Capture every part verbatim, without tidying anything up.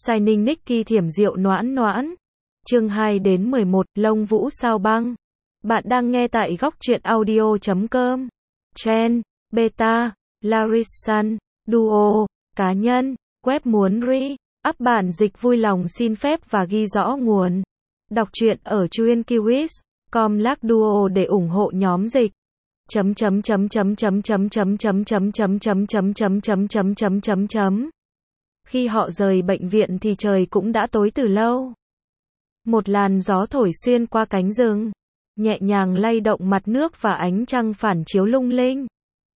Signing Nicky thiểm rượu noãn noãn. Chương hai đến mười một, Lông Vũ Sao Băng. Bạn đang nghe tại góc truyện audio chấm com. Trend, Beta, Larisan, Duo, cá nhân, web muốn re-up bản dịch vui lòng xin phép và ghi rõ nguồn. Đọc truyện ở truyện.kiwis chấm com slash duo để ủng hộ nhóm dịch. chấm chấm chấm chấm chấm chấm chấm chấm chấm chấm chấm chấm chấm chấm chấm chấm chấm chấm. Khi họ rời bệnh viện thì trời cũng đã tối từ lâu. Một làn gió thổi xuyên qua cánh rừng, nhẹ nhàng lay động mặt nước và ánh trăng phản chiếu lung linh.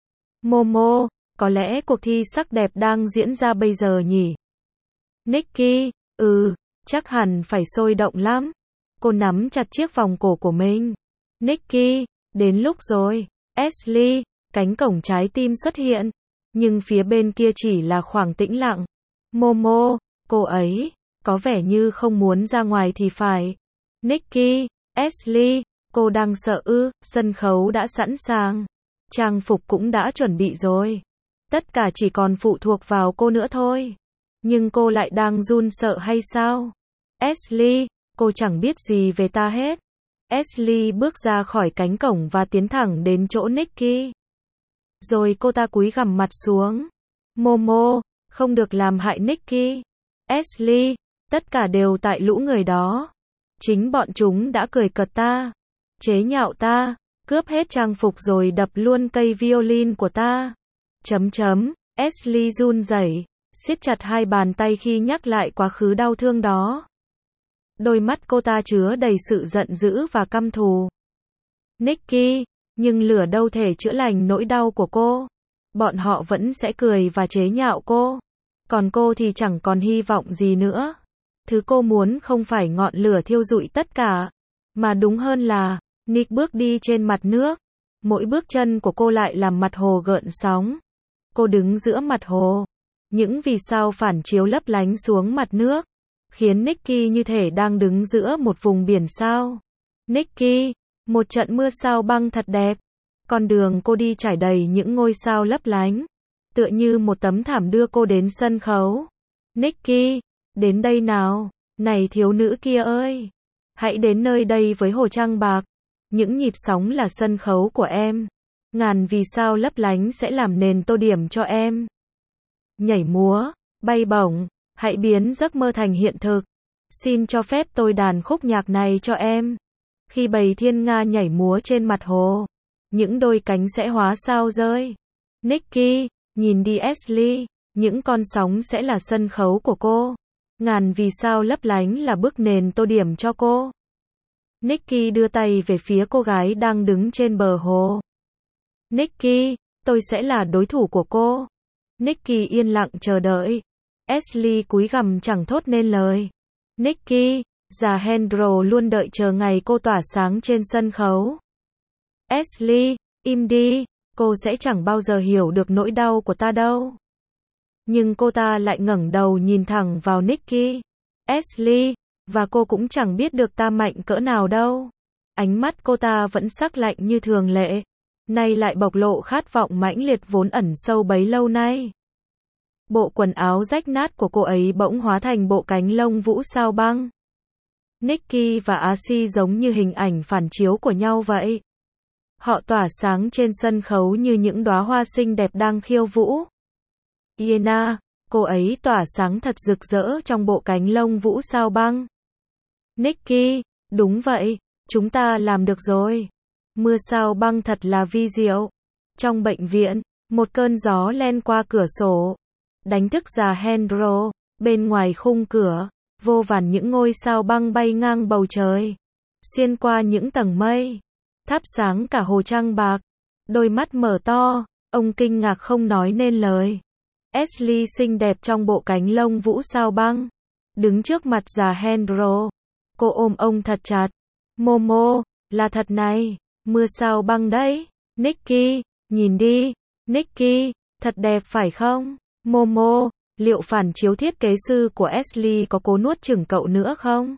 Momo, có lẽ cuộc thi sắc đẹp đang diễn ra bây giờ nhỉ? Nicky, ừ, chắc hẳn phải sôi động lắm. Cô nắm chặt chiếc vòng cổ của mình. Nicky, đến lúc rồi. Ashley, cánh cổng trái tim xuất hiện, nhưng phía bên kia chỉ là khoảng tĩnh lặng. Momo, cô ấy có vẻ như không muốn ra ngoài thì phải. Nicky, Ashley, cô đang sợ ư? Sân khấu đã sẵn sàng, trang phục cũng đã chuẩn bị rồi. Tất cả chỉ còn phụ thuộc vào cô nữa thôi. Nhưng cô lại đang run sợ hay sao? Ashley, cô chẳng biết gì về ta hết. Ashley bước ra khỏi cánh cổng và tiến thẳng đến chỗ Nicky. Rồi cô ta cúi gằm mặt xuống. Momo, không được làm hại Nicky. Ashley, tất cả đều tại lũ người đó. Chính bọn chúng đã cười cợt ta, chế nhạo ta, cướp hết trang phục rồi đập luôn cây violin của ta. Chấm chấm, Ashley run rẩy, siết chặt hai bàn tay khi nhắc lại quá khứ đau thương đó. Đôi mắt cô ta chứa đầy sự giận dữ và căm thù. Nicky, nhưng lửa đâu thể chữa lành nỗi đau của cô. Bọn họ vẫn sẽ cười và chế nhạo cô. Còn cô thì chẳng còn hy vọng gì nữa. Thứ cô muốn không phải ngọn lửa thiêu rụi tất cả, mà đúng hơn là, Nick bước đi trên mặt nước. Mỗi bước chân của cô lại làm mặt hồ gợn sóng. Cô đứng giữa mặt hồ. Những vì sao phản chiếu lấp lánh xuống mặt nước, khiến Nicky như thể đang đứng giữa một vùng biển sao. Nicky, một trận mưa sao băng thật đẹp. Con đường cô đi trải đầy những ngôi sao lấp lánh, tựa như một tấm thảm đưa cô đến sân khấu. Nicky, đến đây nào, này thiếu nữ kia ơi. Hãy đến nơi đây với hồ trăng bạc. Những nhịp sóng là sân khấu của em. Ngàn vì sao lấp lánh sẽ làm nền tô điểm cho em. Nhảy múa, bay bổng, hãy biến giấc mơ thành hiện thực. Xin cho phép tôi đàn khúc nhạc này cho em. Khi bầy thiên nga nhảy múa trên mặt hồ, những đôi cánh sẽ hóa sao rơi. Nicky, nhìn đi Ashley, những con sóng sẽ là sân khấu của cô. Ngàn vì sao lấp lánh là bức nền tô điểm cho cô. Nicky đưa tay về phía cô gái đang đứng trên bờ hồ. Nicky, tôi sẽ là đối thủ của cô. Nicky yên lặng chờ đợi. Ashley cúi gằm chẳng thốt nên lời. Nicky, già Hendro luôn đợi chờ ngày cô tỏa sáng trên sân khấu. Ashley, im đi, cô sẽ chẳng bao giờ hiểu được nỗi đau của ta đâu. Nhưng cô ta lại ngẩng đầu nhìn thẳng vào Nicky. Ashley, và cô cũng chẳng biết được ta mạnh cỡ nào đâu. Ánh mắt cô ta vẫn sắc lạnh như thường lệ, nay lại bộc lộ khát vọng mãnh liệt vốn ẩn sâu bấy lâu nay. Bộ quần áo rách nát của cô ấy bỗng hóa thành bộ cánh lông vũ sao băng. Nicky và Ashley giống như hình ảnh phản chiếu của nhau vậy. Họ tỏa sáng trên sân khấu như những đóa hoa xinh đẹp đang khiêu vũ. Iena, cô ấy tỏa sáng thật rực rỡ trong bộ cánh lông vũ sao băng. Nicky, đúng vậy, chúng ta làm được rồi. Mưa sao băng thật là vi diệu. Trong bệnh viện, một cơn gió len qua cửa sổ, đánh thức già Hendro. Bên ngoài khung cửa, vô vàn những ngôi sao băng bay ngang bầu trời, xuyên qua những tầng mây, thắp sáng cả hồ trăng bạc. Đôi mắt mở to, ông kinh ngạc không nói nên lời. Ashley xinh đẹp trong bộ cánh lông vũ sao băng, đứng trước mặt già Hendro. Cô ôm ông thật chặt. Momo, là thật này, mưa sao băng đấy. Nicky, nhìn đi. Nicky, thật đẹp phải không? Momo, liệu phản chiếu thiết kế sư của Ashley có cố nuốt chửng cậu nữa không?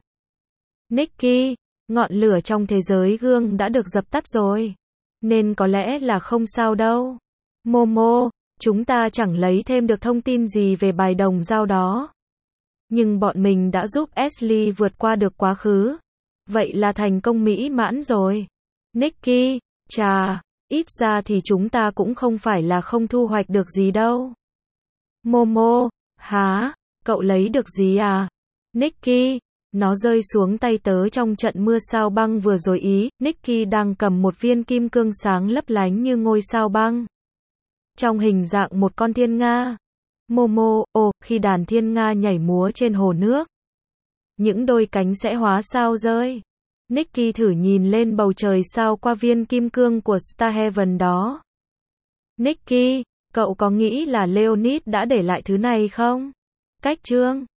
Nicky, ngọn lửa trong thế giới gương đã được dập tắt rồi, nên có lẽ là không sao đâu. Momo, chúng ta chẳng lấy thêm được thông tin gì về bài đồng dao đó. Nhưng bọn mình đã giúp Ashley vượt qua được quá khứ. Vậy là thành công mỹ mãn rồi. Nicky, chà, ít ra thì chúng ta cũng không phải là không thu hoạch được gì đâu. Momo, hả? Cậu lấy được gì à? Nicky, nó rơi xuống tay tớ trong trận mưa sao băng vừa rồi ý. Nicky đang cầm một viên kim cương sáng lấp lánh như ngôi sao băng. Trong hình dạng một con thiên nga. Momo, ồ, khi đàn thiên nga nhảy múa trên hồ nước, những đôi cánh sẽ hóa sao rơi. Nicky thử nhìn lên bầu trời sao qua viên kim cương của Starhaven đó. Nicky, cậu có nghĩ là Leonid đã để lại thứ này không? Cách chương